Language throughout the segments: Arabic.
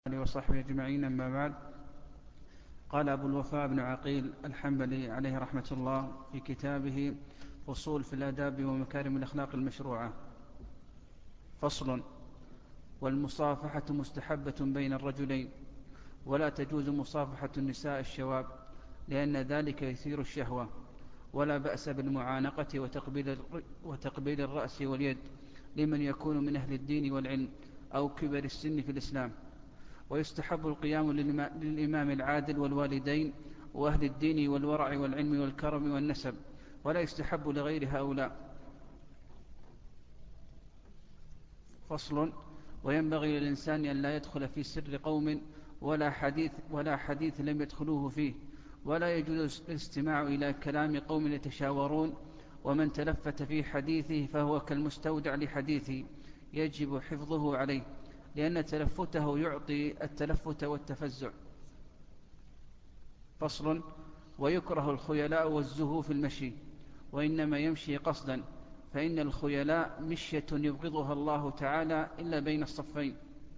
وصحبه أجمعين، أما بعد. قال أبو الوفاء بن عقيل الحنبلي عليه رحمة الله في كتابه فصول في الآداب ومكارم الأخلاق المشروعة: فصل: والمصافحة مستحبة بين الرجلين، ولا تجوز مصافحة النساء الشواب، لأن ذلك يثير الشهوة، ولا بأس بالمعانقة وتقبيل الرأس واليد لمن يكون من أهل الدين والعلم أو كبر السن في الإسلام. ويستحب القيام للإمام العادل والوالدين وأهل الدين والورع والعلم والكرم والنسب، ولا يستحب لغير هؤلاء. فصل: وينبغي للإنسان أن لا يدخل في سر قوم ولا حديث لم يدخلوه فيه، ولا يجوز الاستماع إلى كلام قوم يتشاورون، ومن تلفت في حديثه فهو كالمستودع لحديثه، يجب حفظه عليه، لأن تلفته يعطي التلفت والتفزع. فصل: ويكره الخيلاء والزهو في المشي، وإنما يمشي قصدا، فإن الخيلاء مشية يبغضها الله تعالى إلا بين الصفين.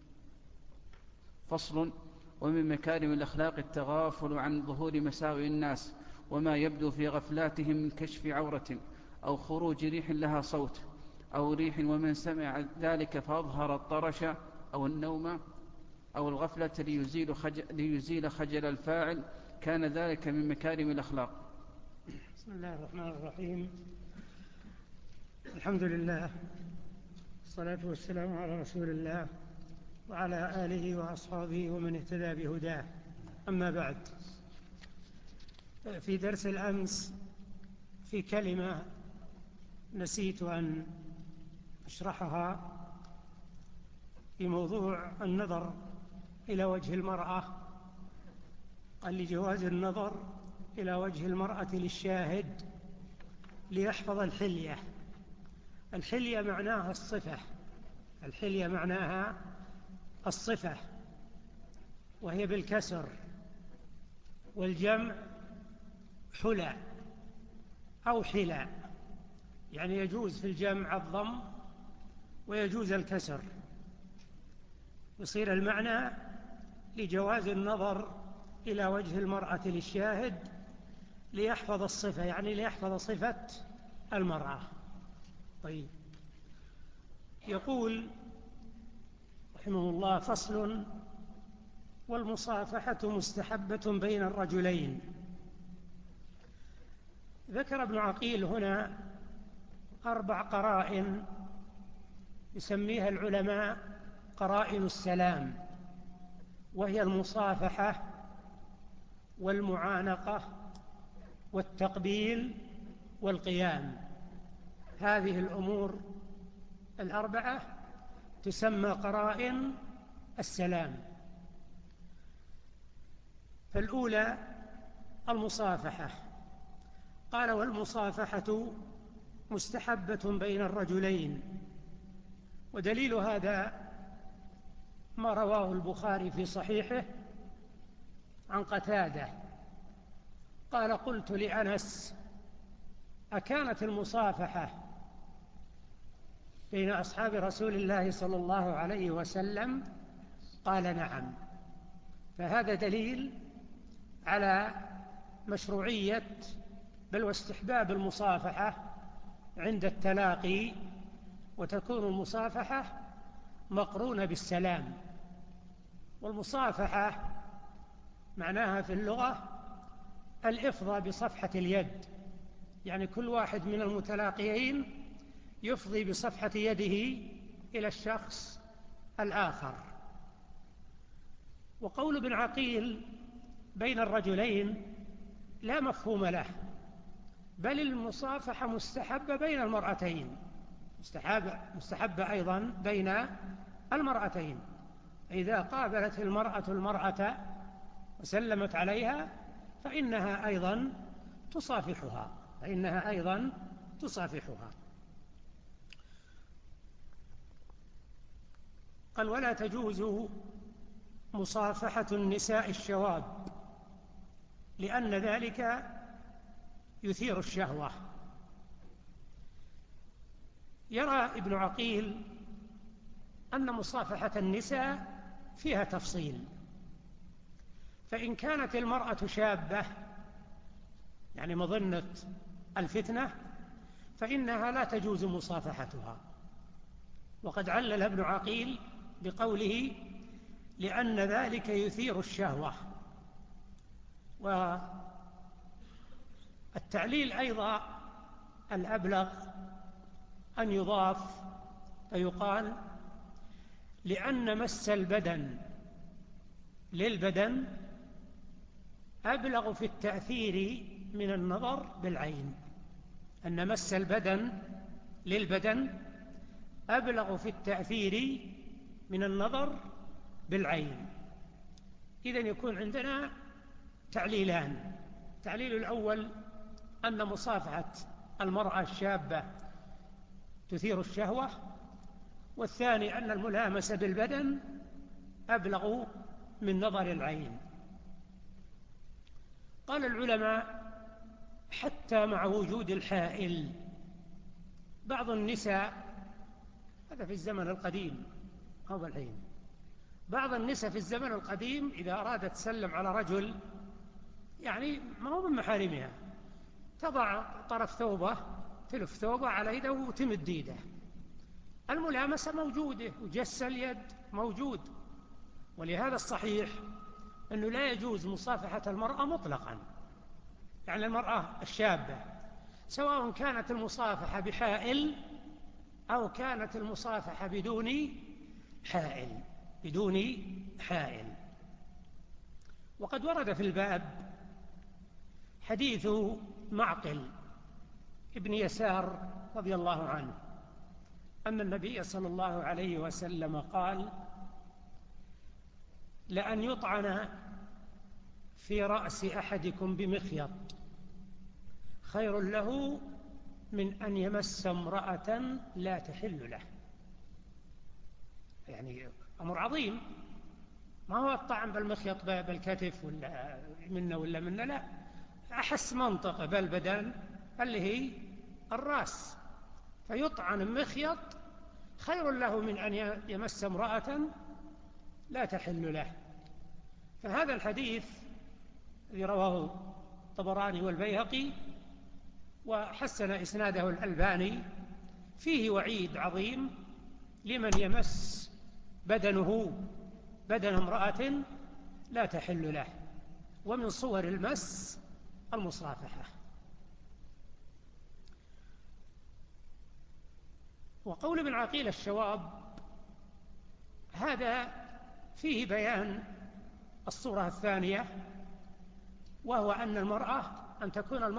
فصل: ومن مكارم الأخلاق التغافل عن ظهور مساوئ الناس وما يبدو في غفلاتهم من كشف عورة أو خروج ريح لها صوت أو ريح، ومن سمع ذلك فأظهر الطرش أو النوم أو الغفلة ليزيل خجل الفاعل، كان ذلك من مكارم الأخلاق. بسم الله الرحمن الرحيم. الحمد لله، والصلاة والسلام على رسول الله وعلى آله وأصحابه ومن اهتدى بهداه، أما بعد. في درس الأمس في كلمة نسيت أن أشرحها في موضوع النظر إلى وجه المرأة. قال لجواز النظر إلى وجه المرأة للشاهد ليحفظ الحلية. الحلية معناها الصفة، الحلية معناها الصفة، وهي بالكسر، والجمع حلى أو حلى، يعني يجوز في الجمع الضم ويجوز الكسر، يصير المعنى لجواز النظر إلى وجه المرأة للشاهد ليحفظ الصفة، يعني ليحفظ صفة المرأة. طيب، يقول رحمه الله: فصل: والمصافحة مستحبة بين الرجلين. ذكر ابن عقيل هنا 4 قرائن يسميها العلماء قرائن السلام، وهي المصافحة والمعانقة والتقبيل والقيام. هذه الأمور 4 تسمى قرائن السلام. فالأولى المصافحة. قال: والمصافحة مستحبة بين الرجلين. ودليل هذا ما رواه البخاري في صحيحه عن قتادة قال: قلت لأنس: أكانت المصافحة بين أصحاب رسول الله صلى الله عليه وسلم؟ قال: نعم. فهذا دليل على مشروعية بل واستحباب المصافحة عند التلاقي، وتكون المصافحة مقرونة بالسلام. والمصافحة معناها في اللغة الإفضاء بصفحة اليد، يعني كل واحد من المتلاقيين يفضي بصفحة يده إلى الشخص الآخر. وقول ابن عقيل بين الرجلين لا مفهوم له، بل المصافحة مستحبة بين المرأتين، مستحبة أيضا بين المرأتين. إذا قابلت المرأة المرأة وسلمت عليها فإنها أيضا تصافحها. قال: ولا تجوز مصافحة النساء الشواب، لأن ذلك يثير الشهوة. يرى ابن عقيل أن مصافحة النساء فيها تفصيل. فإن كانت المرأة شابة يعني مظنة الفتنة فإنها لا تجوز مصافحتها. وقد علل ابن عقيل بقوله لأن ذلك يثير الشهوة. والتعليل أيضا الأبلغ أن يضاف فيقال لأن مس البدن للبدن أبلغ في التأثير من النظر بالعين. أن مس البدن للبدن أبلغ في التأثير من النظر بالعين. إذن يكون عندنا تعليلان: التعليل الأول أن مصافحة المرأة الشابة تثير الشهوة، والثاني أن الملامسة بالبدن أبلغ من نظر العين. قال العلماء حتى مع وجود الحائل بعض النساء، هذا في الزمن القديم أو الحين، بعض النساء في الزمن القديم إذا أرادت تسلم على رجل يعني ما هو من محارمها تضع طرف ثوبه تلف ثوبه على يده وتمد يده. الملامسة موجودة وجس اليد موجود. ولهذا الصحيح أنه لا يجوز مصافحة المرأة مطلقا، يعني المرأة الشابة سواء كانت المصافحة بحائل أو كانت المصافحة بدون حائل. وقد ورد في الباب حديث معقل ابن يسار رضي الله عنه أن النبي صلى الله عليه وسلم قال: لأن يطعن في رأس أحدكم بمخيط خير له من أن يمس امرأة لا تحل له. يعني أمر عظيم، ما هو الطعن بالمخيط بالكتف ولا منا، لا، أحس منطقة بالبدن اللي هي الرأس، فيطعن المخيط خير له من أن يمس امرأة لا تحل له. فهذا الحديث الذي رواه الطبراني والبيهقي وحسن إسناده الألباني فيه وعيد عظيم لمن يمس بدن امرأة لا تحل له. ومن صور المس المصافحة. وقول ابن عقيل الشواب هذا فيه بيان الصورة الثانية، وهو أن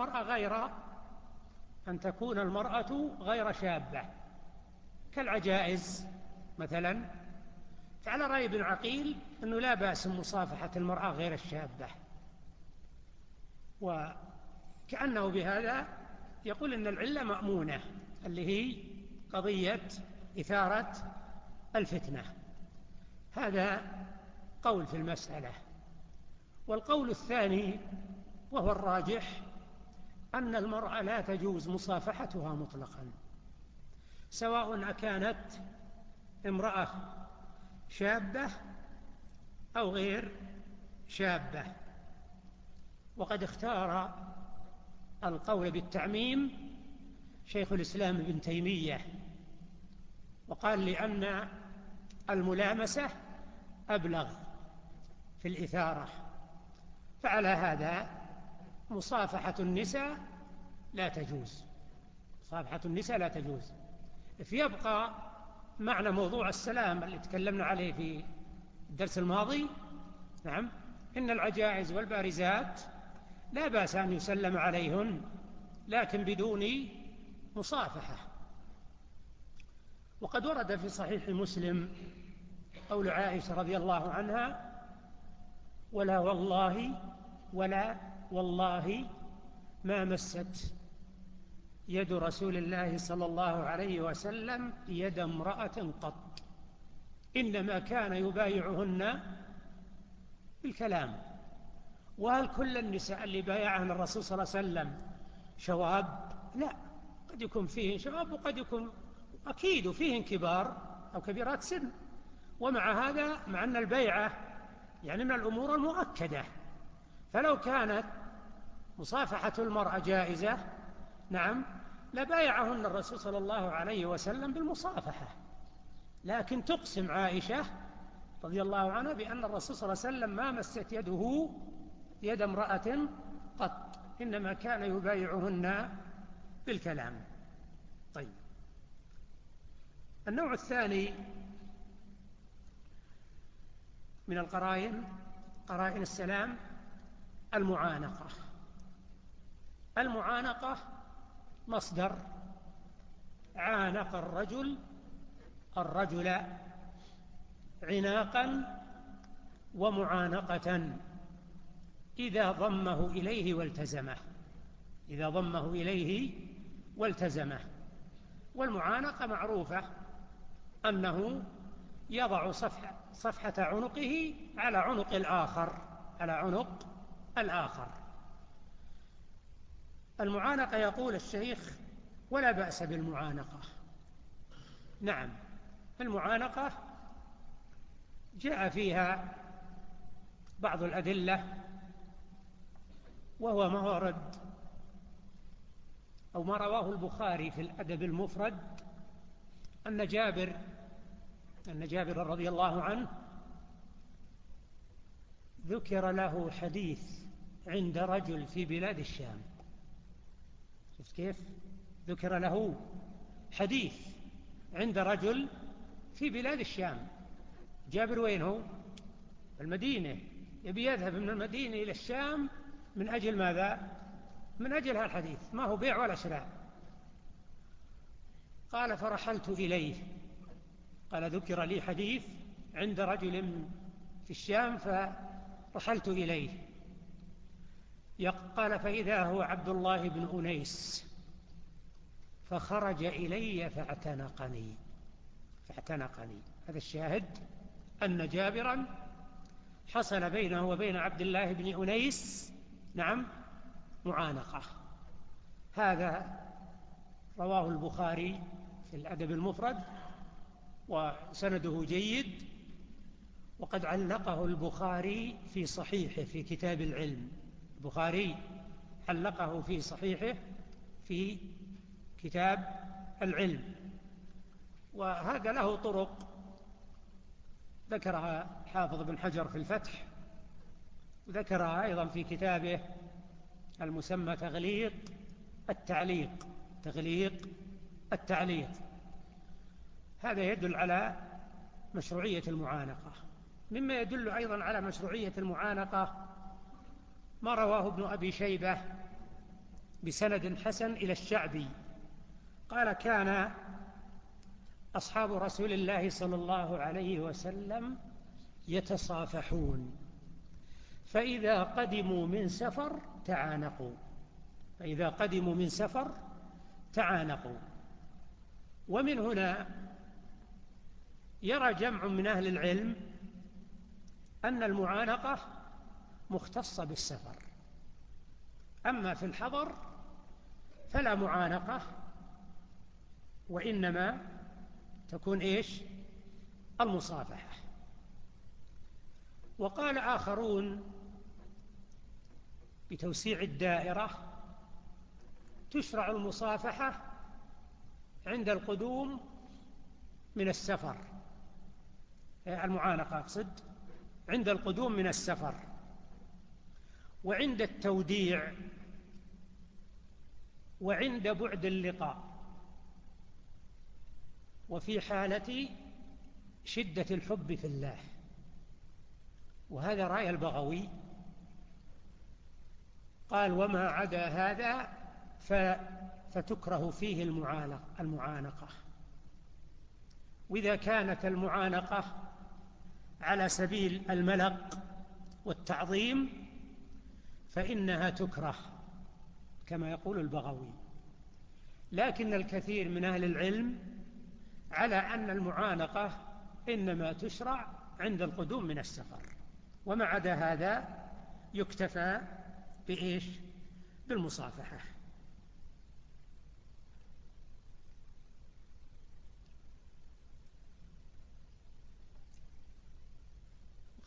تكون المرأة غير شابة كالعجائز مثلا. فعلى رأي ابن عقيل أنه لا بأس مصافحة المرأة غير الشابة، وكأنه بهذا يقول أن العلة مأمونة اللي هي قضية إثارة الفتنة. هذا قول في المسألة. والقول الثاني وهو الراجح أن المرأة لا تجوز مصافحتها مطلقا، سواء أكانت امرأة شابة أو غير شابة. وقد اختار القول بالتعميم شيخ الإسلام ابن تيمية، وقال لأن الملامسة أبلغ في الإثارة. فعلى هذا مصافحة النساء لا تجوز. فيبقى معنى موضوع السلام اللي تكلمنا عليه في الدرس الماضي. نعم، إن العجائز والبارزات لا بأس أن يسلم عليهن لكن بدون مصافحة. وقد ورد في صحيح مسلم قول عائشة رضي الله عنها: ولا والله ما مست يد رسول الله صلى الله عليه وسلم يد امرأة قط، إنما كان يبايعهن بالكلام. وهل كل النساء اللي بايعهن الرسول صلى الله عليه وسلم شواب؟ لا، قد يكون فيهن شواب وقد يكون أكيد فيهن كبار أو كبيرات سن، ومع هذا مع أن البيعة يعني من الأمور المؤكدة، فلو كانت مصافحة المرأة جائزة نعم لبايعهن الرسول صلى الله عليه وسلم بالمصافحة، لكن تقسم عائشة رضي الله عنها بأن الرسول صلى الله عليه وسلم ما مست يده يد امرأة قط، إنما كان يبايعهن بالكلام. طيب، النوع الثاني من القرائن، قرائن السلام، المعانقة. المعانقة مصدر عانق الرجل عناقا ومعانقة إذا ضمه إليه والتزمه، إذا ضمه إليه والتزمه. والمعانقة معروفة أنه يضع صفحة عنقه على عنق الآخر، على عنق الآخر. المعانقة يقول الشيخ ولا بأس بالمعانقة. نعم، المعانقة جاء فيها بعض الأدلة، وهو ما ورد أو ما رواه البخاري في الأدب المفرد أن جابر رضي الله عنه ذكر له حديث عند رجل في بلاد الشام. شفت كيف؟ ذكر له حديث عند رجل في بلاد الشام. جابر وين هو؟ المدينة، يبي يذهب من المدينة إلى الشام من أجل ماذا؟ من أجل هذا الحديث، ما هو بيع ولا شراء. قال فرحلت إليه، قال ذكر لي حديث عند رجل في الشام فرحلت إليه. قال فإذا هو عبد الله بن أنيس فخرج إلي فاعتنقني. هذا الشاهد أن جابرا حصل بينه وبين عبد الله بن أنيس نعم معانقة. هذا رواه البخاري في الأدب المفرد وسنده جيد، وقد علقه البخاري في صحيحه في كتاب العلم. البخاري علقه في صحيحه في كتاب العلم، وهذا له طرق ذكرها حافظ بن حجر في الفتح، وذكرها أيضا في كتابه المسمى تغليق التعليق. هذا يدل على مشروعية المعانقة. مما يدل أيضا على مشروعية المعانقة ما رواه ابن أبي شيبة بسند حسن إلى الشعبي قال كان أصحاب رسول الله صلى الله عليه وسلم يتصافحون فإذا قدموا من سفر تعانقوا. ومن هنا يرى جمع من أهل العلم أن المعانقة مختصة بالسفر، أما في الحضر فلا معانقة، وإنما تكون المصافحة. وقال آخرون بتوسيع الدائرة تشرع المصافحة عند القدوم من السفر، المعانقة أقصد عند القدوم من السفر، وعند التوديع، وعند بعد اللقاء، وفي حالة شدة الحب في الله. وهذا رأي البغوي، قال وما عدا هذا فتكره فيه المعانقة. وإذا كانت المعانقة على سبيل الملق والتعظيم فإنها تكره كما يقول البغوي. لكن الكثير من أهل العلم على أن المعانقة إنما تشرع عند القدوم من السفر، وما عدا هذا يكتفى بالمصافحة.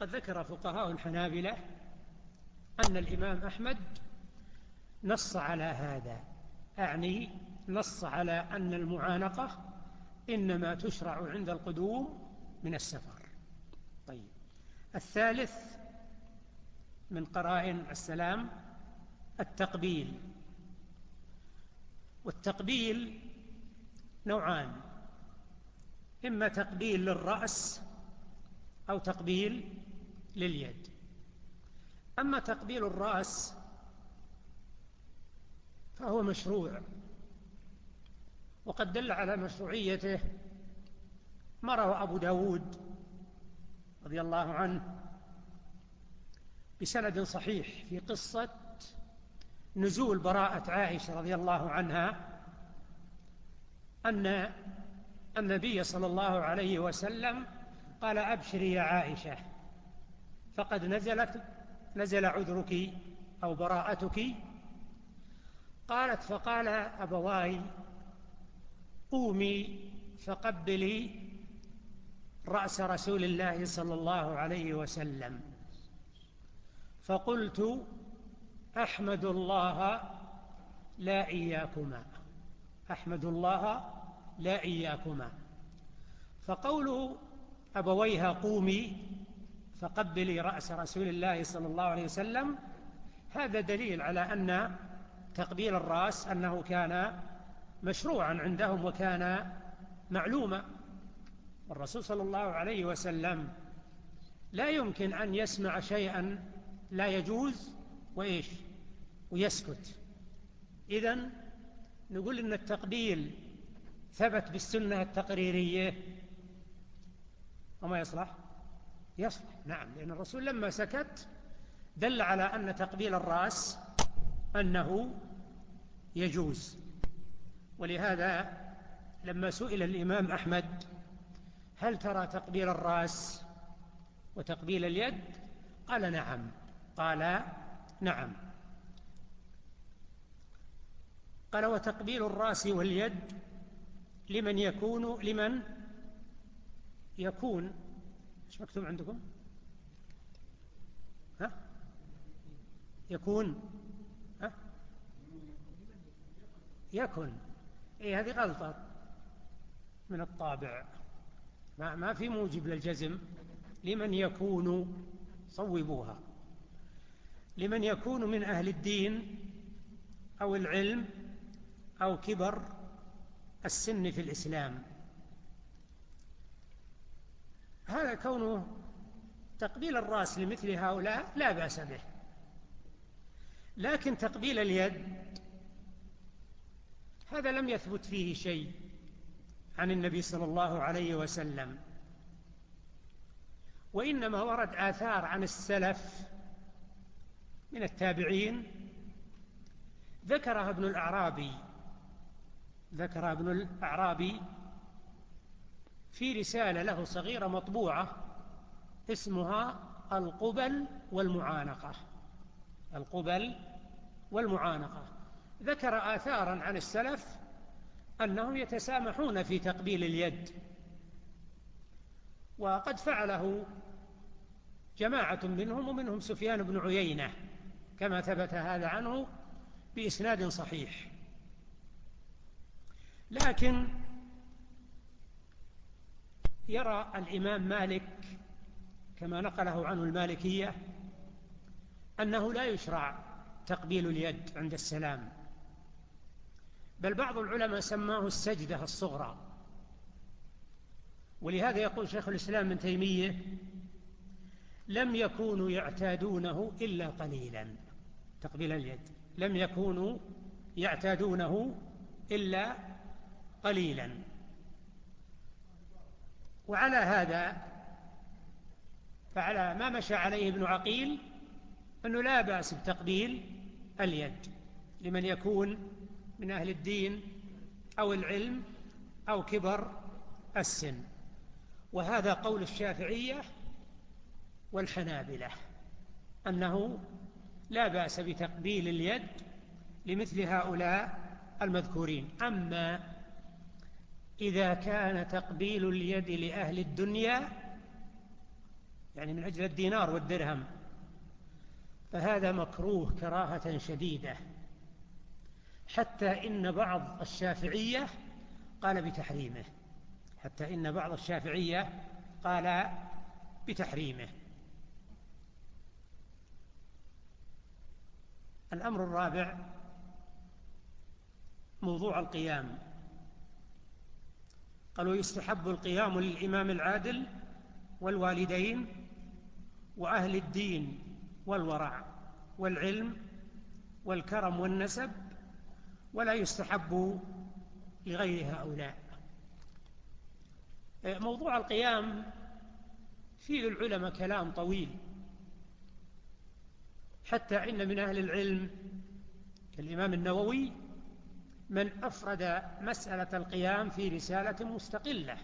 وقد ذكر فقهاء الحنابلة أن الإمام أحمد نص على هذا، أعني نص على أن المعانقة إنما تشرع عند القدوم من السفر. طيب، الثالث من قرائن السلام التقبيل. والتقبيل نوعان: إما تقبيل للرأس أو تقبيل لليد. أما تقبيل الرأس فهو مشروع، وقد دل على مشروعيته ما روى أبو داود رضي الله عنه بسند صحيح في قصة نزول براءة عائشة رضي الله عنها، أن النبي صلى الله عليه وسلم قال: أبشري يا عائشة، فقد نزل عذرك أو براءتك. قالت: فقال أبواي: قومي فقبلي رأس رسول الله صلى الله عليه وسلم. فقلت: أحمد الله لا إياكما، أحمد الله لا إياكما. فقول أبويها قومي فقبلي رأس رسول الله صلى الله عليه وسلم هذا دليل على أن تقبيل الرأس أنه كان مشروعا عندهم وكان معلوما. والرسول صلى الله عليه وسلم لا يمكن أن يسمع شيئا لا يجوز ويسكت. إذن نقول إن التقبيل ثبت بالسنة التقريرية وما يصلح؟ يصلح، نعم، لأن الرسول لما سكت دل على أن تقبيل الرأس أنه يجوز. ولهذا لما سئل الإمام أحمد: هل ترى تقبيل الرأس وتقبيل اليد؟ قال: نعم. قال: نعم. قال: وتقبيل الرأس واليد لمن يكون ايش مكتوب عندكم؟ يكن. هذه غلطة من الطابع، ما في موجب للجزم. لمن يكون، صوبوها، لمن يكون من أهل الدين أو العلم أو كبر السن في الإسلام. هذا كونه تقبيل الرأس لمثل هؤلاء لا بأس به. لكن تقبيل اليد هذا لم يثبت فيه شيء عن النبي صلى الله عليه وسلم، وإنما ورد آثار عن السلف من التابعين ذكرها ابن الأعرابي في رسالة له صغيرة مطبوعة اسمها القبل والمعانقة. ذكر آثارا عن السلف أنهم يتسامحون في تقبيل اليد، وقد فعله جماعة منهم، ومنهم سفيان بن عيينة كما ثبت هذا عنه بإسناد صحيح. لكن يرى الإمام مالك كما نقله عنه المالكية أنه لا يشرع تقبيل اليد عند السلام، بل بعض العلماء سماه السجدة الصغرى. ولهذا يقول شيخ الإسلام ابن تيمية: لم يكونوا يعتادونه إلا قليلا. تقبيل اليد لم يكونوا يعتادونه إلا قليلا. وعلى هذا فعلى ما مشى عليه ابن عقيل أنه لا بأس بتقبيل اليد لمن يكون من أهل الدين أو العلم أو كبر السن. وهذا قول الشافعية والحنابلة أنه لا بأس بتقبيل اليد لمثل هؤلاء المذكورين. أما إذا كان تقبيل اليد لأهل الدنيا يعني من أجل الدينار والدرهم، فهذا مكروه كراهة شديدة، حتى إن بعض الشافعية قال بتحريمه، حتى إن بعض الشافعية قال بتحريمه. الأمر الرابع موضوع القيام. قالوا يستحب القيام للإمام العادل والوالدين وأهل الدين والورع والعلم والكرم والنسب، ولا يستحب لغير هؤلاء. موضوع القيام فيه للعلماء كلام طويل، حتى إن من أهل العلم كالإمام النووي من أفرد مسألة القيام في رسالة مستقلة،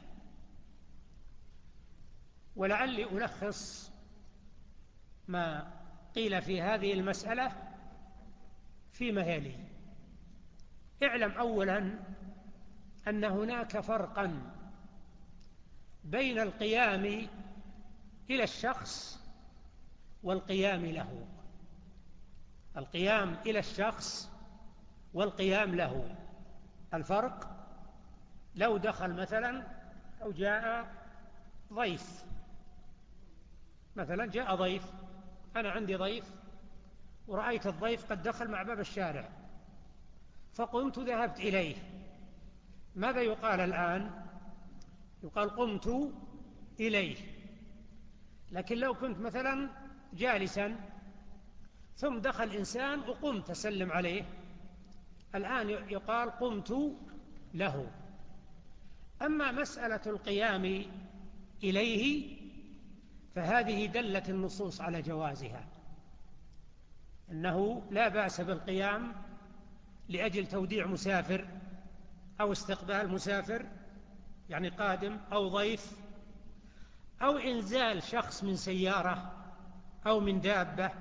ولعلي ألخص ما قيل في هذه المسألة فيما يلي. اعلم أولا أن هناك فرقا بين القيام إلى الشخص والقيام له. القيام إلى الشخص والقيام له الفرق. لو دخل مثلا أو جاء ضيف، مثلا جاء ضيف، أنا عندي ضيف ورأيت الضيف قد دخل مع باب الشارع، فقمت ذهبت إليه، ماذا يقال الآن؟ يقال قمت إليه. لكن لو كنت مثلا جالسا ثم دخل إنسان وقمت أسلم عليه، الآن يقال قمت له. أما مسألة القيام إليه فهذه دلت النصوص على جوازها، أنه لا بأس بالقيام لأجل توديع مسافر أو استقبال مسافر يعني قادم أو ضيف، أو إنزال شخص من سيارة أو من دابة.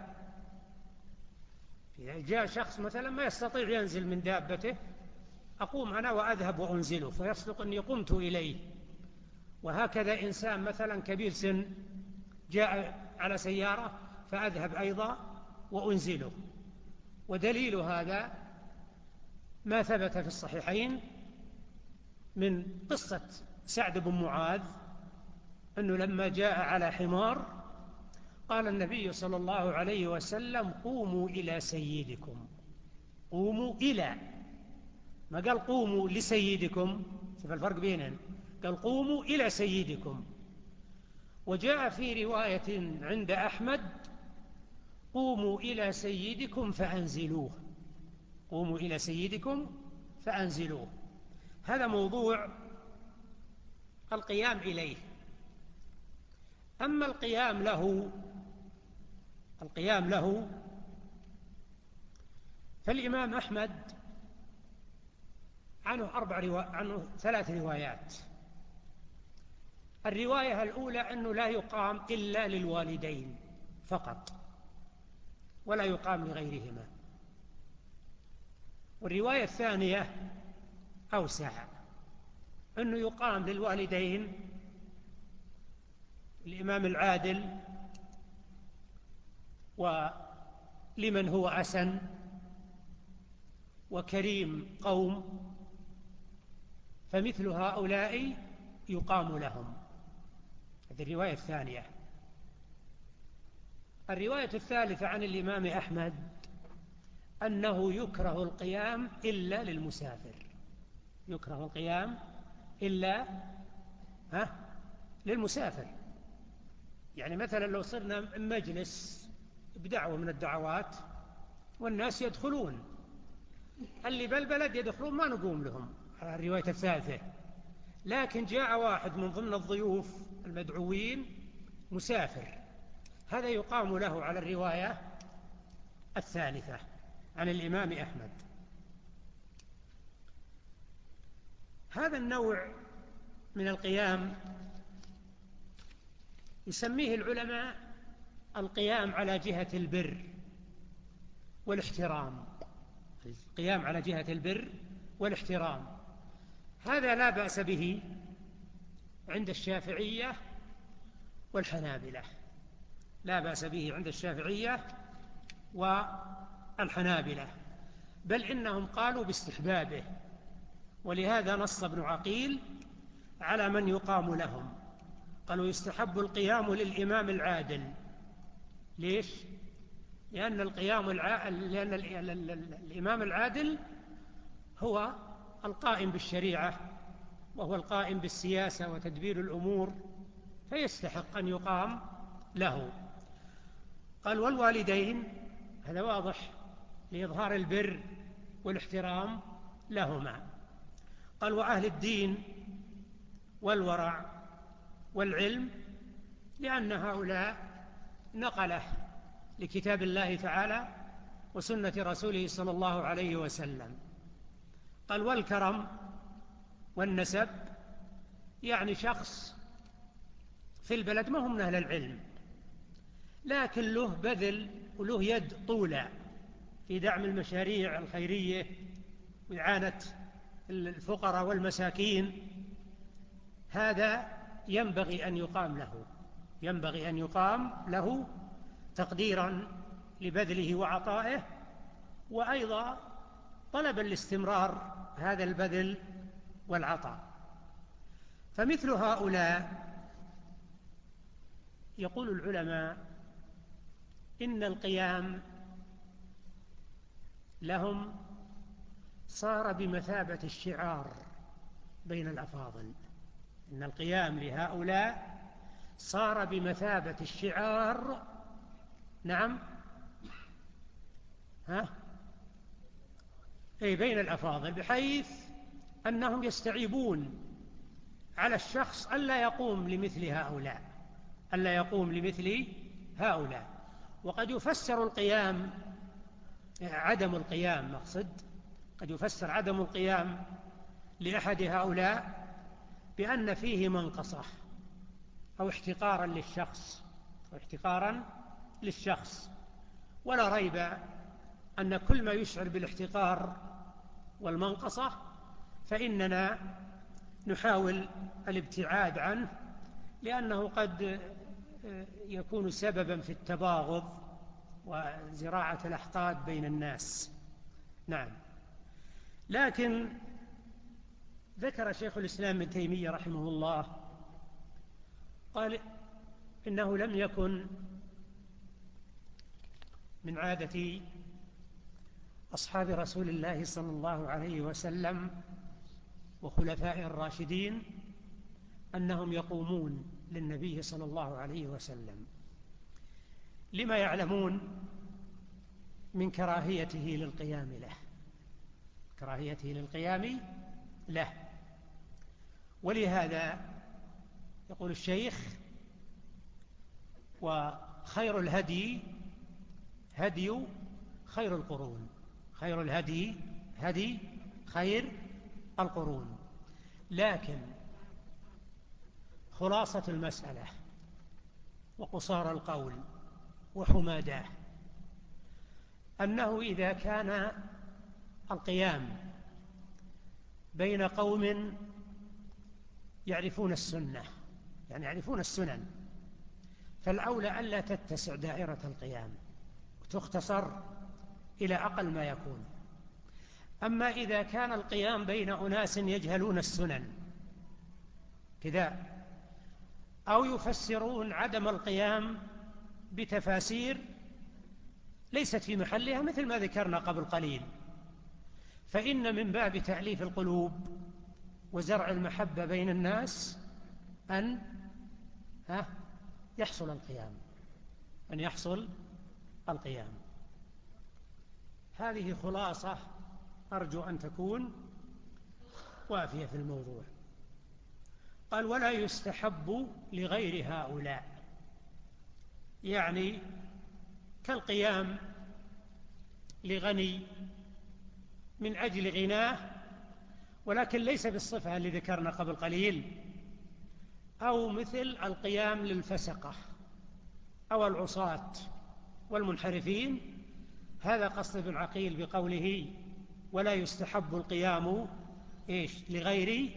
إذا جاء شخص مثلا ما يستطيع ينزل من دابته، أقوم أنا وأذهب وأنزله، فيصدق أني قمت إليه. وهكذا إنسان مثلا كبير سن جاء على سيارة فأذهب أيضا وأنزله. ودليل هذا ما ثبت في الصحيحين من قصة سعد بن معاذ، أنه لما جاء على حمار قال النبي صلى الله عليه وسلم قوموا إلى سيدكم. قوموا إلى، ما قال قوموا لسيدكم، شوف الفرق بينهم، قال قوموا إلى سيدكم. وجاء في رواية عند أحمد قوموا إلى سيدكم فأنزلوه. قوموا إلى سيدكم فأنزلوه. هذا موضوع القيام إليه. أما القيام له فالإمام أحمد عنه 3 روايات. الرواية الأولى أنه لا يقام إلا للوالدين فقط، ولا يقام لغيرهما. والرواية الثانية أوسع، أنه يقام للوالدين، الإمام العادل، ولمن هو أسن وكريم قوم، فمثل هؤلاء يقام لهم. هذه الرواية الثانية. الرواية الثالثة عن الإمام أحمد أنه يكره القيام إلا للمسافر. يكره القيام إلا للمسافر. يعني مثلا لو صرنا مجلس بدعوة من الدعوات والناس يدخلون، اللي بالبلد يدخلون ما نقوم لهم، الرواية الثالثة. لكن جاء واحد من ضمن الضيوف المدعوين مسافر، هذا يقام له على الرواية الثالثة عن الإمام أحمد. هذا النوع من القيام يسميه العلماء القيام على جهة البر والاحترام. القيام على جهة البر والاحترام هذا لا بأس به عند الشافعية والحنابلة. لا بأس به عند الشافعية والحنابلة، بل إنهم قالوا باستحبابه، ولهذا نص ابن عقيل على من يقام لهم، قالوا يستحب القيام للإمام العادل. ليش؟ لأن الإمام العادل هو القائم بالشريعة، وهو القائم بالسياسة وتدبير الأمور، فيستحق أن يقام له. قال والوالدين، هذا واضح لإظهار البر والاحترام لهما. قال وأهل الدين والورع والعلم، لأن هؤلاء نقله لكتاب الله تعالى وسنة رسوله صلى الله عليه وسلم. قال والكرم والنسب، يعني شخص في البلد ما هم من أهل العلم، لكن له بذل وله يد طولة في دعم المشاريع الخيرية وإعانة الفقراء والمساكين، هذا ينبغي أن يقام له تقديرا لبذله وعطائه، وأيضا طلبا لاستمرار هذا البذل والعطاء. فمثل هؤلاء يقول العلماء إن القيام لهم صار بمثابة الشعار بين الأفاضل. إن القيام لهؤلاء صار بمثابة الشعار، نعم، بين الأفاضل، بحيث أنهم يستعيبون على الشخص ألا يقوم لمثل هؤلاء. وقد يفسر القيام قد يفسر عدم القيام لأحد هؤلاء بأن فيه منقصة أو احتقارا للشخص، ولا ريب أن كل ما يشعر بالاحتقار والمنقصة فإننا نحاول الابتعاد عنه، لأنه قد يكون سببا في التباغض وزراعة الأحقاد بين الناس. نعم. لكن ذكر شيخ الإسلام ابن تيمية رحمه الله، قال إنه لم يكن من عادة أصحاب رسول الله صلى الله عليه وسلم وخلفائه الراشدين أنهم يقومون للنبي صلى الله عليه وسلم، لما يعلمون من كراهيته للقيام له. ولهذا يقول الشيخ وخير الهدي هدي خير القرون، خير الهدي هدي خير القرون. لكن خلاصة المسألة وقصار القول وحماداه أنه إذا كان القيام بين قوم يعرفون السنة، يعني يعرفون السنن، فالأولى ألا تتسع دائرة القيام وتختصر إلى أقل ما يكون. أما إذا كان القيام بين أناس يجهلون السنن كذا، أو يفسرون عدم القيام بتفاسير ليست في محلها مثل ما ذكرنا قبل قليل، فإن من باب تأليف القلوب وزرع المحبة بين الناس أن يحصل القيام. هذه خلاصة أرجو أن تكون وافية في الموضوع. قال ولا يستحب لغير هؤلاء، يعني كالقيام لغني من أجل غناه ولكن ليس بالصفة اللي ذكرنا قبل قليل، أو مثل القيام للفسقة أو العصاة والمنحرفين. هذا قصد ابن عقيل بقوله ولا يستحب القيام لغير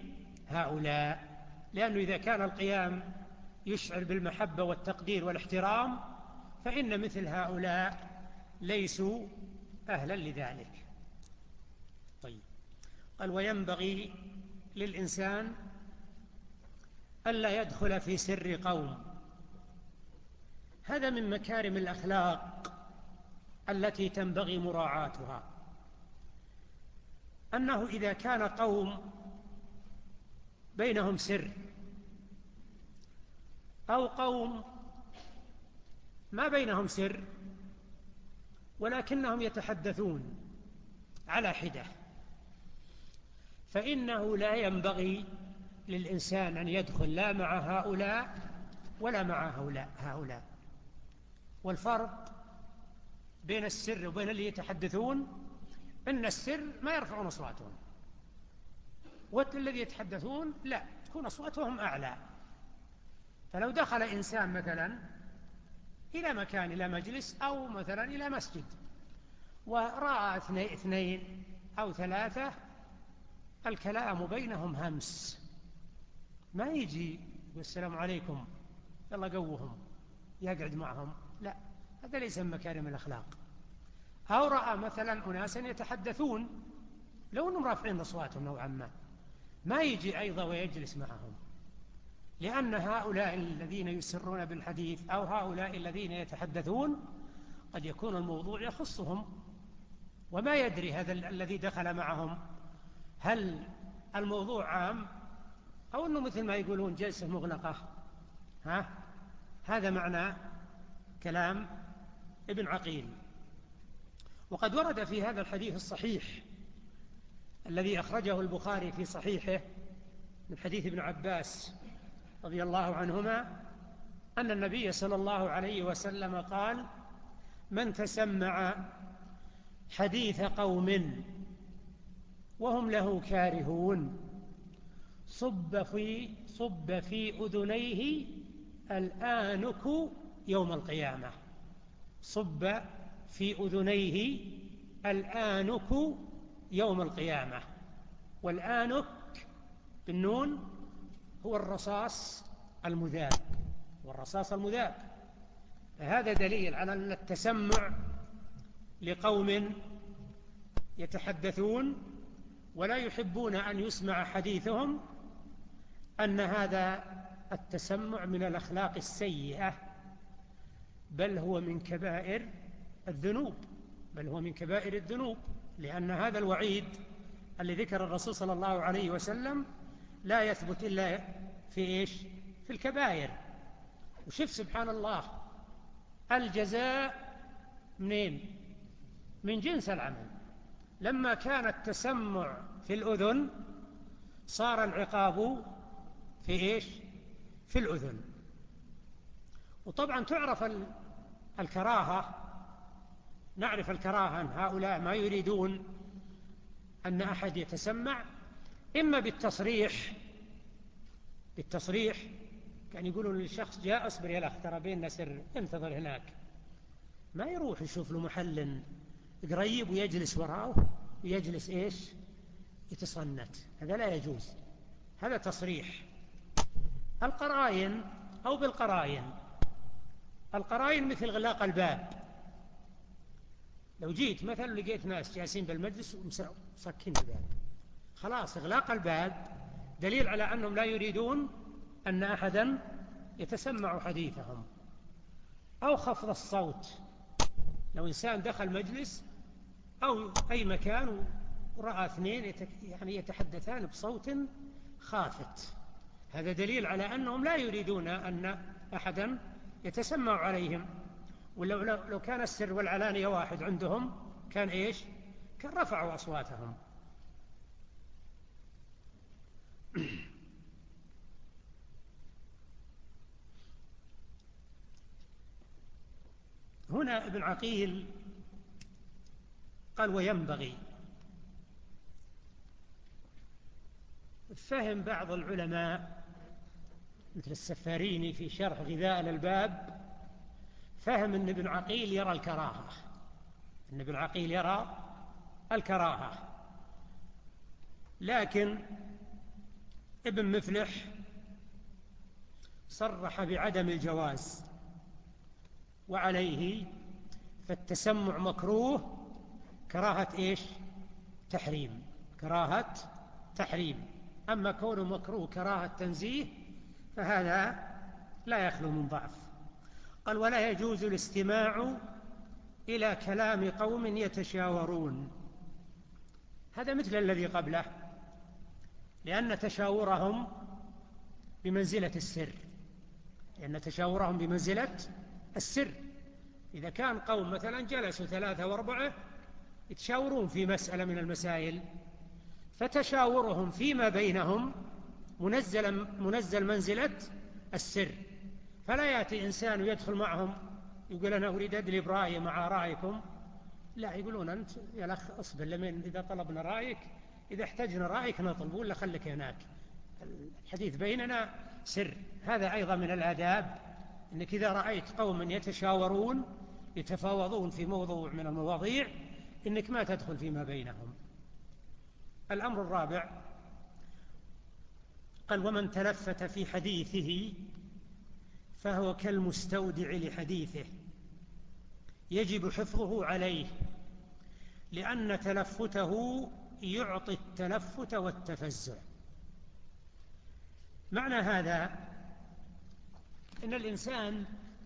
هؤلاء، لأنه إذا كان القيام يشعر بالمحبة والتقدير والاحترام فإن مثل هؤلاء ليسوا أهلا لذلك. طيب، قال وينبغي للإنسان ألا يدخل في سر قوم. هذا من مكارم الأخلاق التي تنبغي مراعاتها، أنه إذا كان قوم بينهم سر أو قوم ما بينهم سر ولكنهم يتحدثون على حدة، فإنه لا ينبغي للإنسان أن يدخل لا مع هؤلاء ولا مع هؤلاء. والفرق بين السر وبين اللي يتحدثون أن السر ما يرفعون أصواتهم، والذي يتحدثون لا، تكون أصواتهم أعلى. فلو دخل إنسان مثلا إلى مكان، إلى مجلس أو مثلا إلى مسجد، ورأى اثنين أو ثلاثة الكلام بينهم همس، ما يجي والسلام عليكم يلا قوهم يقعد معهم، لا، هذا ليس من مكارم الأخلاق. أو رأى مثلا أناسا يتحدثون لو أنهم رافعين أصواتهم نوعا ما يجي أيضا ويجلس معهم، لأن هؤلاء الذين يسرون بالحديث أو هؤلاء الذين يتحدثون قد يكون الموضوع يخصهم وما يدري هذا الذي دخل معهم هل الموضوع عام أو أنه مثل ما يقولون جلسة مغلقة. هذا معنى كلام ابن عقيل. وقد ورد في هذا الحديث الصحيح الذي أخرجه البخاري في صحيحه من حديث ابن عباس رضي الله عنهما أن النبي صلى الله عليه وسلم قال: من تسمع حديث قوم وهم له كارهون صب في أذنيه الآنك يوم القيامة. صب في أذنيه الآنك يوم القيامة. والآنك بالنون هو الرصاص المذاب، والرصاص المذاب. هذا دليل على أن التسمع لقوم يتحدثون ولا يحبون أن يسمع حديثهم أن هذا التسمع من الأخلاق السيئة، بل هو من كبائر الذنوب، لأن هذا الوعيد اللي ذكر الرسول صلى الله عليه وسلم لا يثبت إلا في الكبائر. وشوف سبحان الله، الجزاء منين؟ من جنس العمل. لما كان التسمع في الأذن صار العقاب في الأذن. وطبعا تعرف الكراهة، نعرف الكراهة أن هؤلاء ما يريدون أن أحد يتسمع، إما بالتصريح كان يقولون للشخص جاء اصبر يا الأخ ترى بيننا سر انتظر هناك، ما يروح يشوف له محل قريب ويجلس وراءه ويجلس يتصنت، هذا لا يجوز، هذا تصريح. القرائن أو بالقرائن، القرائن مثل غلاق الباب. لو جيت مثلا لقيت ناس جالسين بالمجلس ومسكين الباب، خلاص إغلاق الباب دليل على أنهم لا يريدون أن أحدا يتسمع حديثهم. أو خفض الصوت، لو إنسان دخل مجلس أو أي مكان ورأى اثنين يتحدثان بصوت خافت، هذا دليل على أنهم لا يريدون أن أحدا يتسمع عليهم. ولو كان السر والعلانية واحد عندهم كان كان رفعوا أصواتهم. هنا ابن عقيل قال وينبغي. فهم بعض العلماء مثل السفاريني في شرح غذاء الألباب، فهم أن ابن عقيل يرى الكراهة، لكن ابن مفلح صرح بعدم الجواز، وعليه فالتسمع مكروه كراهة إيش؟ تحريم، كراهة تحريم. أما كونه مكروه كراهة تنزيه فهذا لا يخلو من ضعف. قال ولا يجوز الاستماع إلى كلام قوم يتشاورون، هذا مثل الذي قبله، لأن تشاورهم بمنزلة السر، لأن تشاورهم بمنزلة السر. إذا كان قوم مثلا جلسوا 3 و4 يتشاورون في مسألة من المسائل، فتشاورهم فيما بينهم منزل منزلة السر، فلا يأتي إنسان يدخل معهم يقول أنا أريد أدلي برأيي مع رأيكم، لا، يقولون أنت يا الأخ أصبر لمن إذا طلبنا رأيك، إذا احتجنا رأيك نطلب ولا خلك هناك، الحديث بيننا سر. هذا أيضا من الآداب، أنك إذا رأيت قوم يتشاورون يتفاوضون في موضوع من المواضيع إنك ما تدخل فيما بينهم. الأمر الرابع قال ومن تلفت في حديثه فهو كالمستودع لحديثه، يجب حفظه عليه، لأن تلفته يعطي التلفت والتفزع. معنى هذا إن الإنسان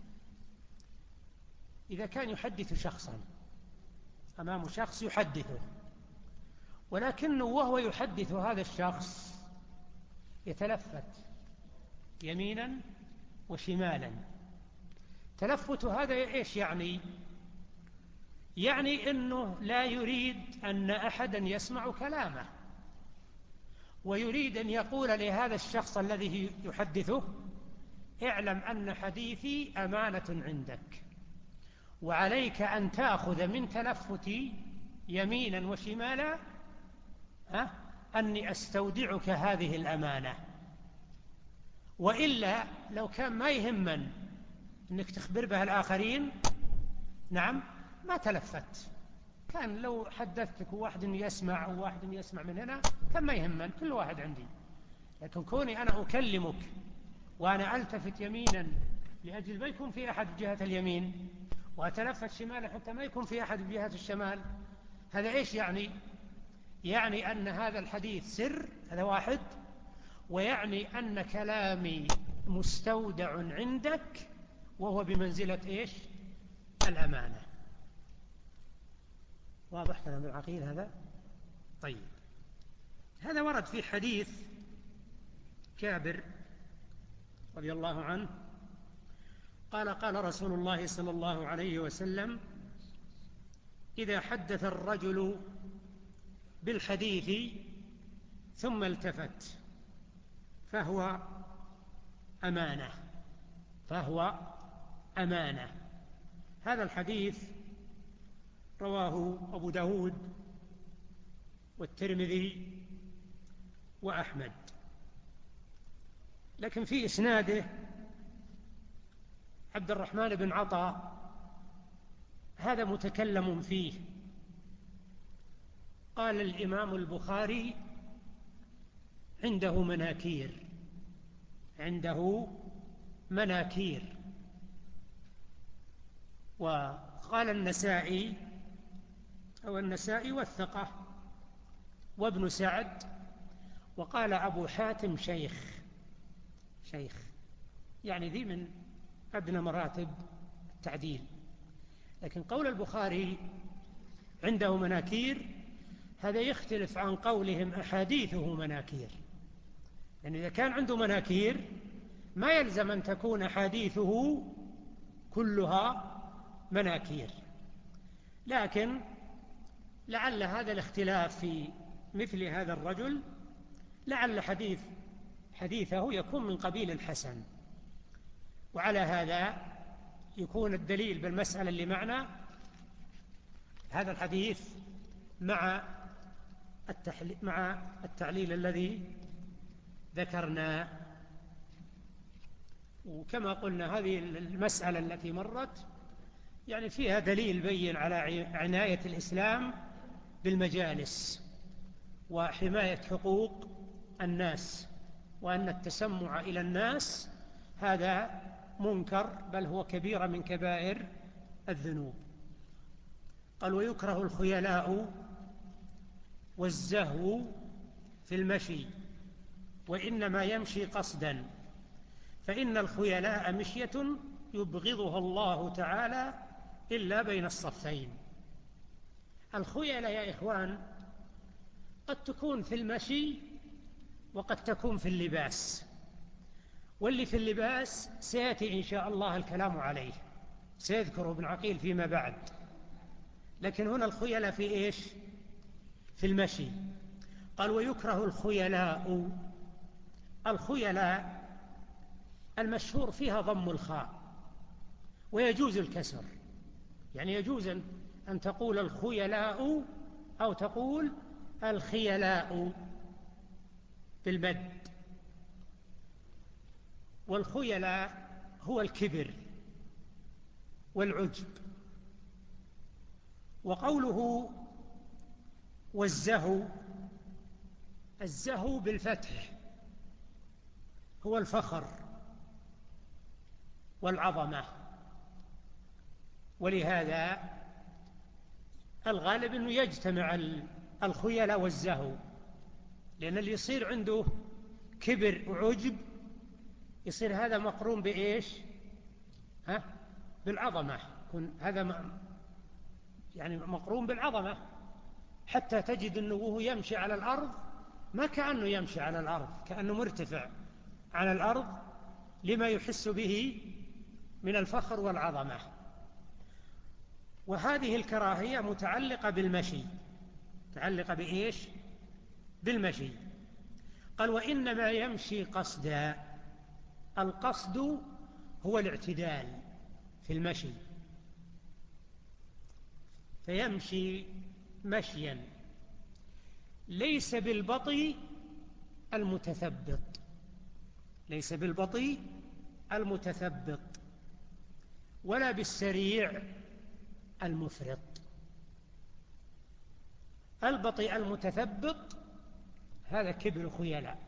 إذا كان يحدث شخصا، أمام شخص يحدثه، ولكنه وهو يحدث هذا الشخص يتلفت يمينا وشمالا. تلفت هذا إيش يعني؟ يعني أنه لا يريد أن أحدا يسمع كلامه، ويريد أن يقول لهذا الشخص الذي يحدثه اعلم أن حديثي أمانة عندك، وعليك أن تأخذ من تلفتي يمينا وشمالا أني أستودعك هذه الأمانة. وإلا لو كان ما يهمن أنك تخبر بها الآخرين، نعم، ما تلفت، كان لو حدثتك واحد يسمع وواحد يسمع من هنا كان ما يهمن، كل واحد عندي. لكن كوني أنا أكلمك وأنا ألتفت يمينا لأجل ما يكون في أحد بجهة اليمين، وأتلفت شمالا حتى ما يكون في أحد بجهة الشمال، هذا إيش يعني؟ يعني أن هذا الحديث سر، هذا واحد، ويعني أن كلامي مستودع عندك وهو بمنزلة إيش؟ الأمانة. واضح كلام العقيل هذا؟ طيب، هذا ورد في حديث جابر رضي الله عنه قال قال رسول الله صلى الله عليه وسلم إذا حدث الرجل بالحديث ثم التفت فهو أمانة، فهو أمانة. هذا الحديث رواه أبو داود والترمذي وأحمد، لكن في إسناده عبد الرحمن بن عطاء، هذا متكلم فيه. قال الإمام البخاري عنده مناكير، عنده مناكير. وقال النسائي أو النسائي وثقه وابن سعد، وقال أبو حاتم شيخ، شيخ يعني ذي من أدنى مراتب التعديل. لكن قول البخاري عنده مناكير هذا يختلف عن قولهم أحاديثه مناكير، يعني إذا كان عنده مناكير ما يلزم أن تكون أحاديثه كلها مناكير، لكن لعل هذا الاختلاف في مثل هذا الرجل، لعل حديثه يكون من قبيل الحسن. وعلى هذا يكون الدليل بالمسألة اللي معنا هذا الحديث مع التعليل الذي ذكرنا. وكما قلنا هذه المسألة التي مرت يعني فيها دليل بين على عناية الإسلام بالمجالس وحماية حقوق الناس، وأن التسمع إلى الناس هذا منكر بل هو كبيرة من كبائر الذنوب. قال ويكره الخيلاء والزهو في المشي وإنما يمشي قصدا، فإن الخيلاء مشية يبغضها الله تعالى إلا بين الصفين. الخيلاء يا إخوان قد تكون في المشي وقد تكون في اللباس، واللي في اللباس سيأتي إن شاء الله الكلام عليه، سيذكره ابن عقيل فيما بعد. لكن هنا الخيلاء في إيش؟ في المشي. قال ويكره الخيلاء. الخيلاء المشهور فيها ضم الخاء ويجوز الكسر، يعني يجوز أن تقول الخيلاء أو تقول الخيلاء بالمد. والخيلاء هو الكبر والعجب. وقوله والزهو، الزهو بالفتح هو الفخر والعظمة، ولهذا الغالب أنه يجتمع الخيلاء والزهو، لأن اللي يصير عنده كبر وعجب يصير هذا مقرون بإيش؟ بالعظمة، هذا يعني مقرون بالعظمة، حتى تجد أنه وهو يمشي على الأرض ما كأنه يمشي على الأرض، كأنه مرتفع على الأرض لما يحس به من الفخر والعظمة. وهذه الكراهية متعلقة بالمشي، متعلقة بإيش؟ بالمشي. قال وإنما يمشي قصدا. القصد هو الاعتدال في المشي، فيمشي مشيا ليس بالبطيء المتثبط، ليس بالبطيء المتثبط ولا بالسريع المفرط. البطيء المتثبط هذا كبر خيلاء،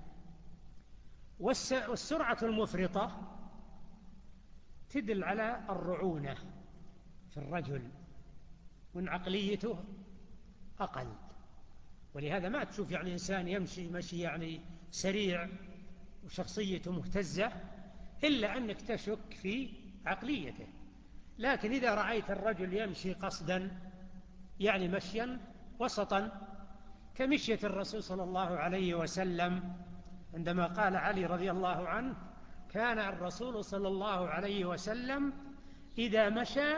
والسرعة المفرطة تدل على الرعونة في الرجل وإن عقليته أقل. ولهذا ما تشوف يعني إنسان يمشي مشي يعني سريع وشخصيته مهتزة إلا أنك تشك في عقليته. لكن إذا رأيت الرجل يمشي قصدا يعني مشيا وسطا كمشية الرسول صلى الله عليه وسلم، عندما قال علي رضي الله عنه كان الرسول صلى الله عليه وسلم إذا مشى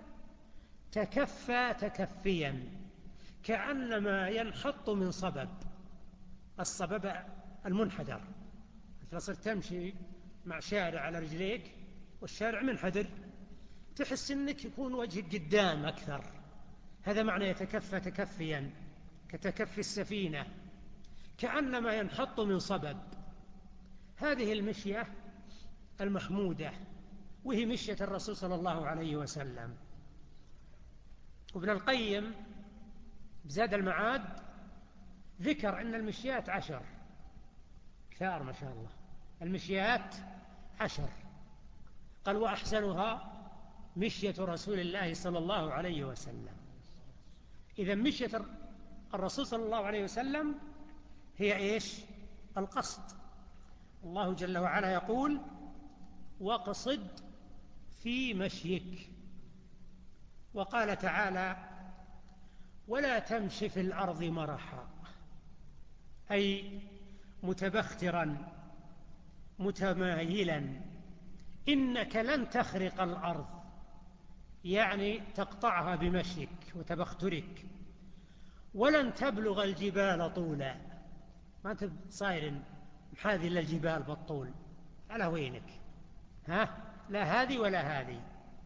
تكفى تكفيا كأنما ينحط من صبب. الصبب المنحدر، إذا صرت تمشي مع شارع على رجليك والشارع منحدر تحس أنك يكون وجهك قدام أكثر، هذا معنى يتكفى تكفيا كتكفي السفينة كأنما ينحط من صبب. هذه المشية المحمودة وهي مشية الرسول صلى الله عليه وسلم. وابن القيم بزاد المعاد ذكر أن المشيات 10 كثار ما شاء الله، المشيات 10. قال وأحسنها مشية رسول الله صلى الله عليه وسلم. إذا مشية الرسول صلى الله عليه وسلم هي إيش؟ القصد. الله جل وعلا يقول واقصد في مشيك. وقال تعالى ولا تمش في الأرض مرحا، أي متبخترا متمايلا، إنك لن تخرق الأرض، يعني تقطعها بمشيك وتبخترك، ولن تبلغ الجبال طولا، ما أنت صاير محاذي للجبال بالطول، على وينك؟ لا هذه ولا هذه.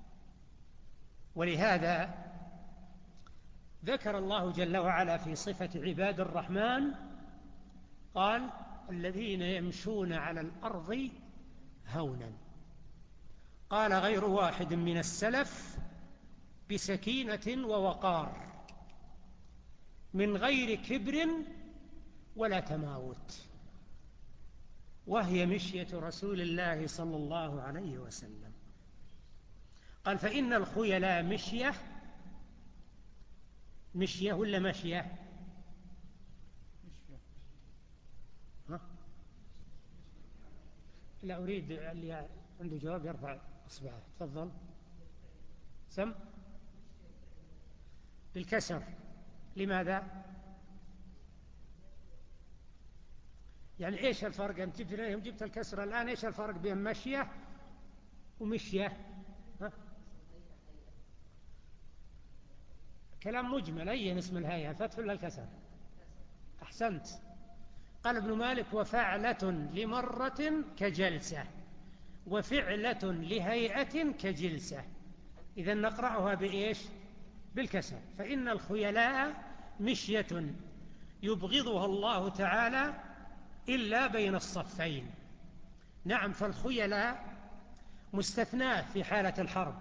ولهذا ذكر الله جل وعلا في صفة عباد الرحمن قال الذين يمشون على الأرض هونا. قال غير واحد من السلف بسكينة ووقار من غير كبر ولا تماوت، وهي مشية رسول الله صلى الله عليه وسلم. قال فإن الخيلاء مشية ولا مشية؟ ها؟ لا، أريد اللي عنده جواب يرفع إصبعه. تفضل. سم بالكسر. لماذا؟ يعني إيش الفرق؟ أنت جبت الكسر الآن، إيش الفرق بين مشية ومشية؟ ها؟ كلام مجمل. أي اسم الهيئة، الفتح ولا الكسر؟ أحسنت. قال ابن مالك وفعلة لمرة كجلسة، وفعلة لهيئة كجلسة. إذن نقرأها بإيش؟ بالكسر. فإن الخيلاء مشية يبغضها الله تعالى إلا بين الصفين. نعم، فالخيلاء مستثناة في حالة الحرب،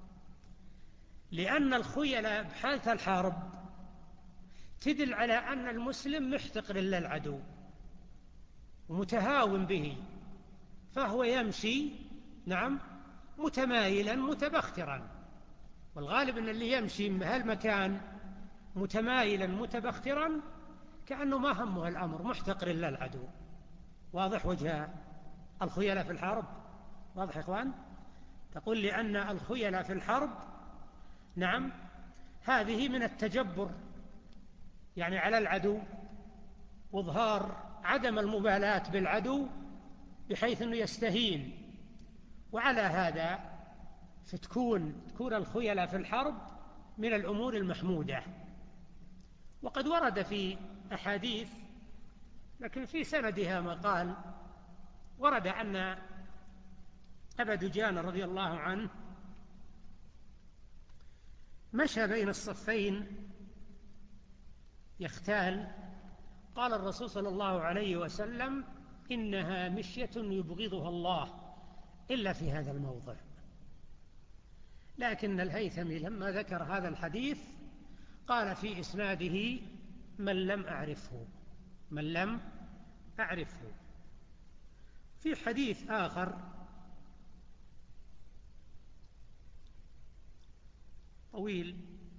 لأن الخيلاء بحالة الحرب تدل على أن المسلم محتقر للعدو ومتهاون به، فهو يمشي نعم متمايلا متبخترا. والغالب أن اللي يمشي بهالمكان متمايلا متبخترا كأنه ما همه الأمر، محتقر للعدو. واضح وجه الخيلاء في الحرب؟ واضح يا إخوان؟ تقول لي أن الخيلاء في الحرب نعم هذه من التجبر يعني على العدو، وإظهار عدم المبالاة بالعدو بحيث أنه يستهين. وعلى هذا فتكون الخيلاء في الحرب من الأمور المحمودة. وقد ورد في أحاديث، لكن في سندها مقال. ورد أن أبا دجانة رضي الله عنه مشى بين الصفين يختال. قال الرسول صلى الله عليه وسلم إنها مشية يبغضها الله إلا في هذا الموضع. لكن الهيثمي لما ذكر هذا الحديث قال في إسناده من لم أعرفه. في حديث آخر طويل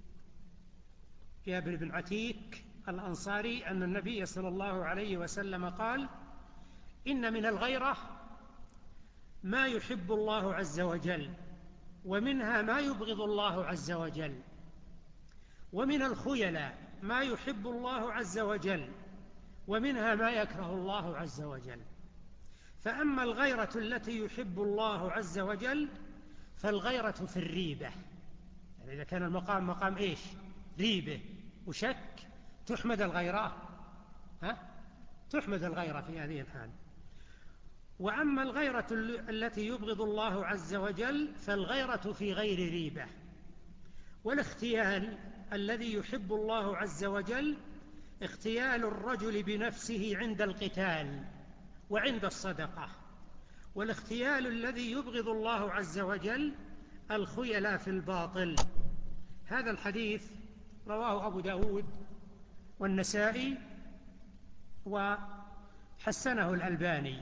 جابر بن عتيك الأنصاري أن النبي صلى الله عليه وسلم قال إن من الغيرة ما يحب الله عز وجل، ومنها ما يبغض الله عز وجل، ومن الخيلاء ما يحب الله عز وجل، ومنها ما يكره الله عز وجل. فأما الغيرة التي يحب الله عز وجل فالغيرة في الريبة، يعني إذا كان المقام مقام إيش؟ ريبة وشك، تحمد الغيرة، تحمد الغيرة في هذه الحال. وأما الغيرة التي يبغض الله عز وجل فالغيرة في غير ريبة. والاختيال الذي يحب الله عز وجل اختيال الرجل بنفسه عند القتال وعند الصدقة. والاختيال الذي يبغض الله عز وجل الخيلاء في الباطل. هذا الحديث رواه أبو داود والنسائي وحسنه الألباني.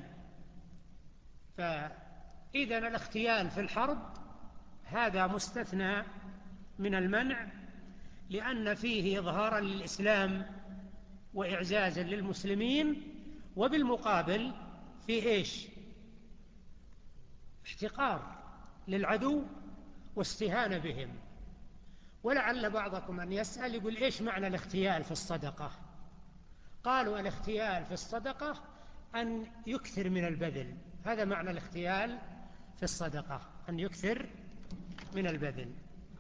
فإذا الاختيال في الحرب هذا مستثنى من المنع، لأن فيه إظهارا للإسلام وإعزازا للمسلمين، وبالمقابل فيه إيش؟ احتقار للعدو واستهانة بهم. ولعل بعضكم أن يسأل يقول إيش معنى الاختيال في الصدقة؟ قالوا الاختيال في الصدقة أن يكثر من البذل. هذا معنى الاختيال في الصدقة، أن يكثر من البذل.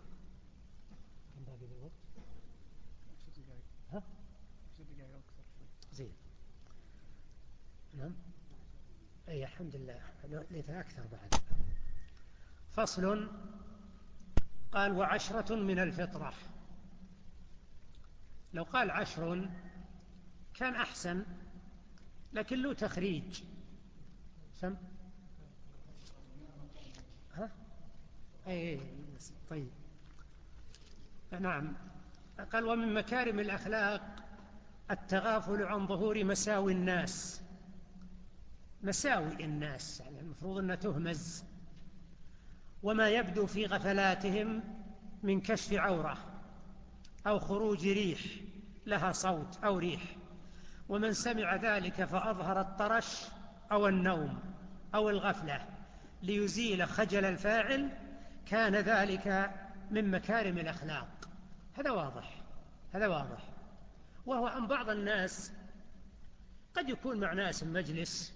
زين. نعم. أي الحمد لله، ليت أكثر بعد. فصل. قال وعشرة من الفطرة. لو قال 10 كان أحسن، لكن له تخريج. سم أي طيب. نعم. قال ومن مكارم الأخلاق التغافل عن ظهور مساوي الناس. مساوي الناس يعني المفروض أنها تهمز. وما يبدو في غفلاتهم من كشف عورة أو خروج ريح لها صوت أو ريح. ومن سمع ذلك فأظهر الطرش أو النوم أو الغفلة ليزيل خجل الفاعل كان ذلك من مكارم الأخلاق. هذا واضح، هذا واضح. وهو أن بعض الناس قد يكون مع ناس مجلس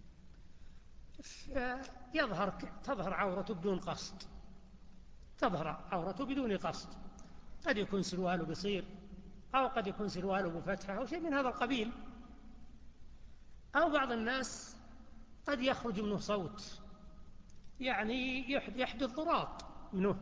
تظهر عورته بدون قصد، تظهر عورته بدون قصد، قد يكون سرواله قصير أو قد يكون سرواله بفتحة أو شيء من هذا القبيل. أو بعض الناس قد يخرج منه صوت، يعني يحدث ضراط منه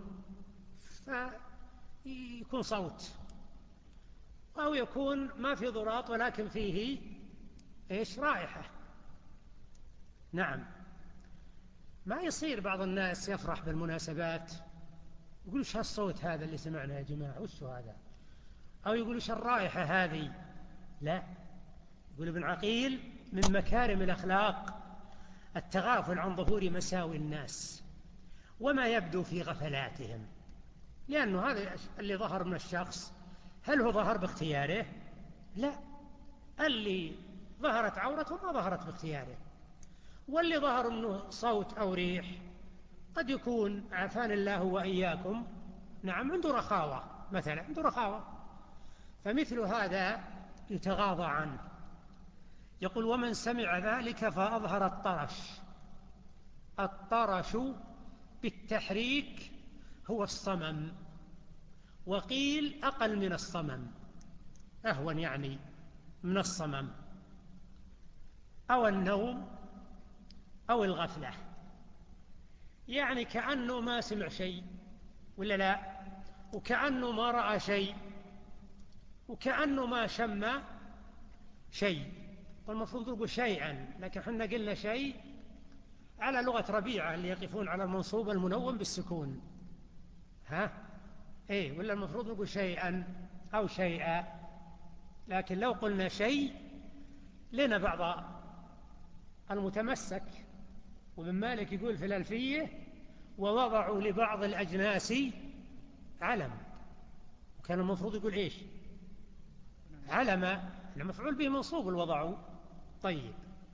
فيكون صوت، أو يكون ما في ضراط ولكن فيه رائحة. نعم، ما يصير بعض الناس يفرح بالمناسبات يقول وش هالصوت هذا اللي سمعنا يا جماعة، وش هذا، أو يقول وش الرائحة هذه. لا، يقول ابن عقيل من مكارم الأخلاق التغافل عن ظهور مساوي الناس وما يبدو في غفلاتهم، لأنه هذا اللي ظهر من الشخص هل هو ظهر باختياره؟ لا، اللي ظهرت عورته ما ظهرت باختياره. واللي ظهر منه صوت أو ريح قد يكون عافانا الله وإياكم نعم عنده رخاوة، مثلا عنده رخاوة، فمثل هذا يتغاضى عنه. يقول ومن سمع ذلك فأظهر الطرش. الطرش بالتحريك هو الصمم، وقيل أقل من الصمم، أهون يعني من الصمم، أو النوم أو الغفلة، يعني كأنه ما سمع شيء ولا لا، وكأنه ما رأى شيء، وكأنه ما شم شيء. والمفروض يقول شيئا، لكن حنا قلنا شيء على لغة ربيعة اللي يقفون على المنصوب المنون بالسكون. ولا المفروض نقول شيئا أو شيئا، لكن لو قلنا شيء لنا بعض المتمسك، ومن مالك يقول في الألفية ووضعوا لبعض الأجناس علم، وكان المفروض يقول علم، مفعول به منصوب الوضع. طيب،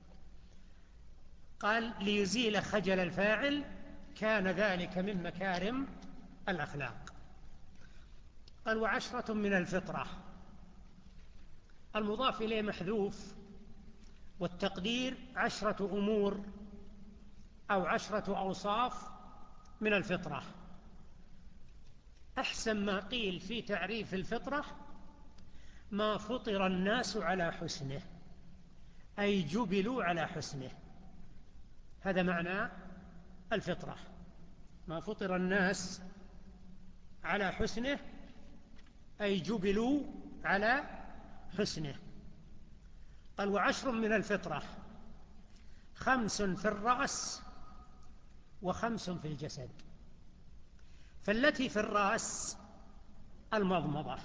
قال ليزيل خجل الفاعل كان ذلك من مكارم الأخلاق. قال وعشرة من الفطرة، المضاف إليه محذوف، والتقدير 10 أمور أو 10 أوصاف من الفطرة. أحسن ما قيل في تعريف الفطرة ما فطر الناس على حسنه، أي جبلوا على حسنه، هذا معنى الفطرة، ما فطر الناس على حسنه أي جبلوا على حسنه. قال وعشر من الفطرة 5 في الرأس و5 في الجسد. فالتي في الرأس المضمضة،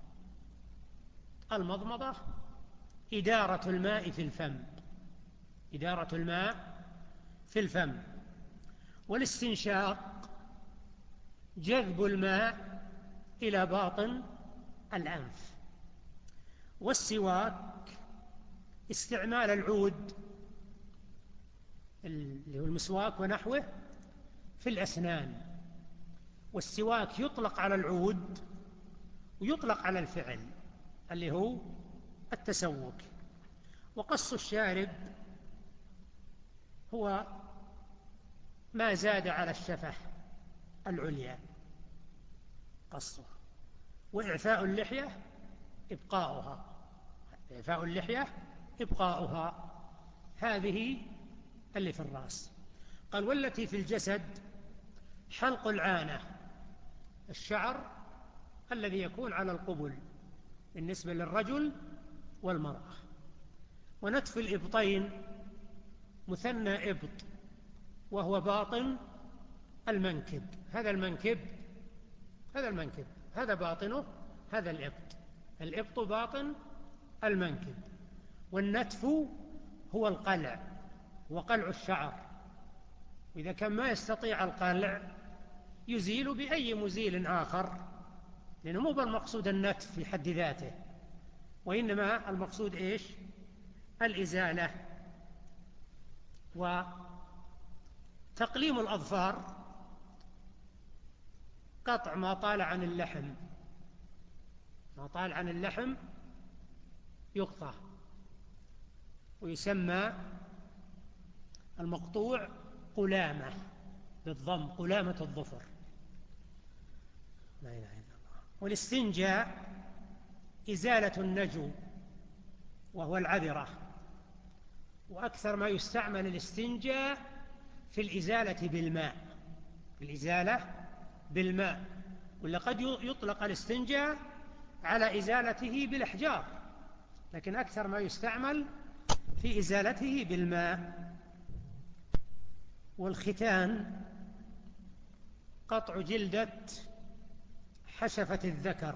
المضمضة إدارة الماء في الفم، إدارة الماء في الفم، والاستنشاق جذب الماء إلى باطن الأنف، والسواك استعمال العود اللي هو المسواك ونحوه في الأسنان. والسواك يطلق على العود ويطلق على الفعل اللي هو التسوك. وقص الشارب هو ما زاد على الشفة العليا قصه. وإعفاء اللحية إبقاؤها، إعفاء اللحية إبقاؤها، هذه اللي في الرأس. قال والتي في الجسد حلق العانة، الشعر الذي يكون على القبل بالنسبة للرجل والمرأة، ونتف الإبطين مثنى إبط وهو باطن المنكب، هذا المنكب، هذا المنكب، هذا باطنه، هذا الإبط، الإبط باطن المنكب. والنتف هو القلع، وقلع الشعر، وإذا كان ما يستطيع القلع يزيل بأي مزيل آخر، لأنه مو بالمقصود النتف في حد ذاته، وإنما المقصود إيش؟ الإزالة. وتقليم الأظفار قطع ما طال عن اللحم، ما طال عن اللحم يقطع، ويسمى المقطوع قلامة بالضم، قلامة الظفر. لا إله إلا الله. والاستنجاء إزالة النجو وهو العذرة، وأكثر ما يستعمل الاستنجاء في الإزالة بالماء، في الإزالة بالماء، ولا قد يطلق الاستنجاء على إزالته بالأحجار، لكن أكثر ما يستعمل في إزالته بالماء. والختان قطع جلدة حشفة الذكر،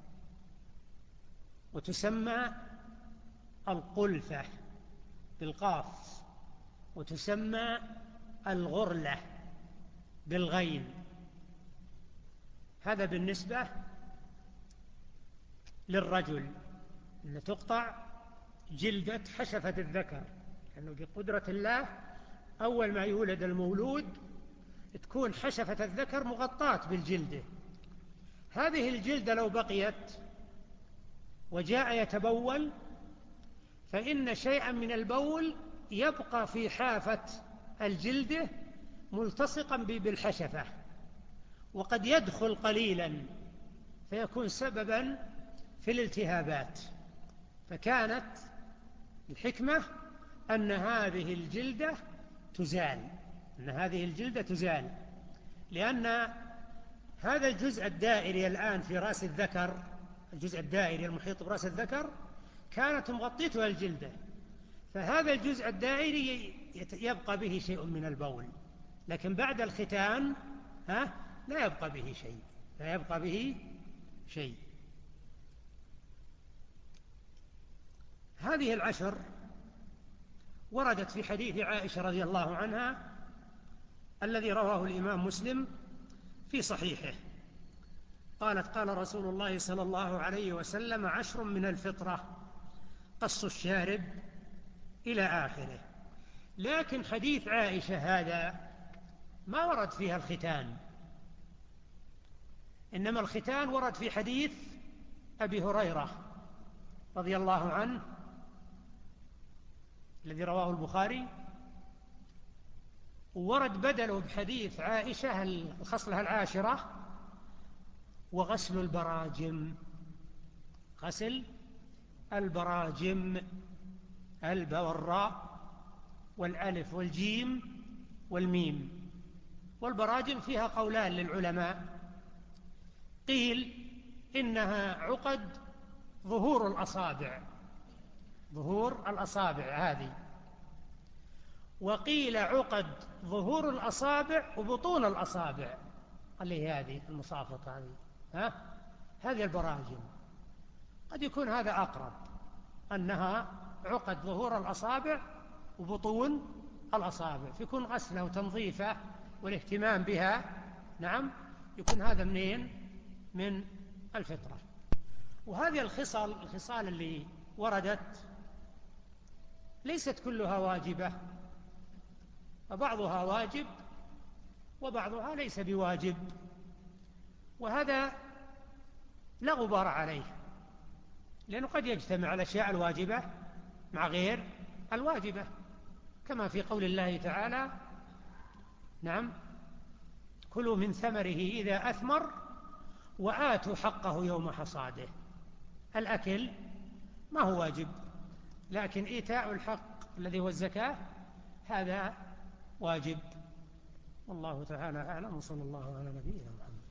وتسمى القلفة بالقاف، وتسمى الغرلة بالغين. هذا بالنسبة للرجل، أن تقطع جلدة حشفة الذكر، لأنه بقدرة الله أول ما يولد المولود تكون حشفة الذكر مغطاة بالجلدة. هذه الجلدة لو بقيت وجاء يتبول، فإن شيئا من البول يبقى في حافة الجلدة ملتصقا بالحشفة، وقد يدخل قليلا فيكون سببا في الالتهابات. فكانت الحكمة أن هذه الجلدة تزال، أن هذه الجلدة تزال، لأن هذا الجزء الدائري الآن في رأس الذكر، الجزء الدائري المحيط برأس الذكر كانت مغطيتها الجلدة، فهذا الجزء الدائري يبقى به شيء من البول، لكن بعد الختان لا يبقى به شيء، لا يبقى به شيء. هذه العشر وردت في حديث عائشة رضي الله عنها الذي رواه الإمام مسلم في صحيحه، قالت: قال رسول الله صلى الله عليه وسلم: 10 من الفطرة، قص الشارب إلى آخره. لكن حديث عائشة هذا ما ورد فيها الختان، إنما الختان ورد في حديث أبي هريرة رضي الله عنه الذي رواه البخاري، وورد بدله بحديث عائشة الخصلة العاشرة: وغسل البراجم، غسل البراجم، الباء والراء والألف والجيم والميم. والبراجم فيها قولان للعلماء، قيل إنها عقد ظهور الأصابع، ظهور الأصابع هذه، وقيل عقد ظهور الأصابع وبطون الأصابع، اللي هي هذه المصافطة هذه البراجم. قد يكون هذا أقرب، أنها عقد ظهور الأصابع وبطون الأصابع، فيكون غسلها وتنظيفها والاهتمام بها، نعم، يكون هذا منين؟ من الفطرة. وهذه الخصال اللي وردت ليست كلها واجبة، فبعضها واجب وبعضها ليس بواجب، وهذا لا غبار عليه، لأنه قد يجتمع الأشياء الواجبة مع غير الواجبة، كما في قول الله تعالى: نعم، كلوا من ثمره إذا أثمر وآتوا حقه يوم حصاده. الأكل ما هو واجب، لكن إيتاء الحق الذي هو الزكاة هذا واجب. والله تعالى أعلم، وصلى الله على نبينا محمد.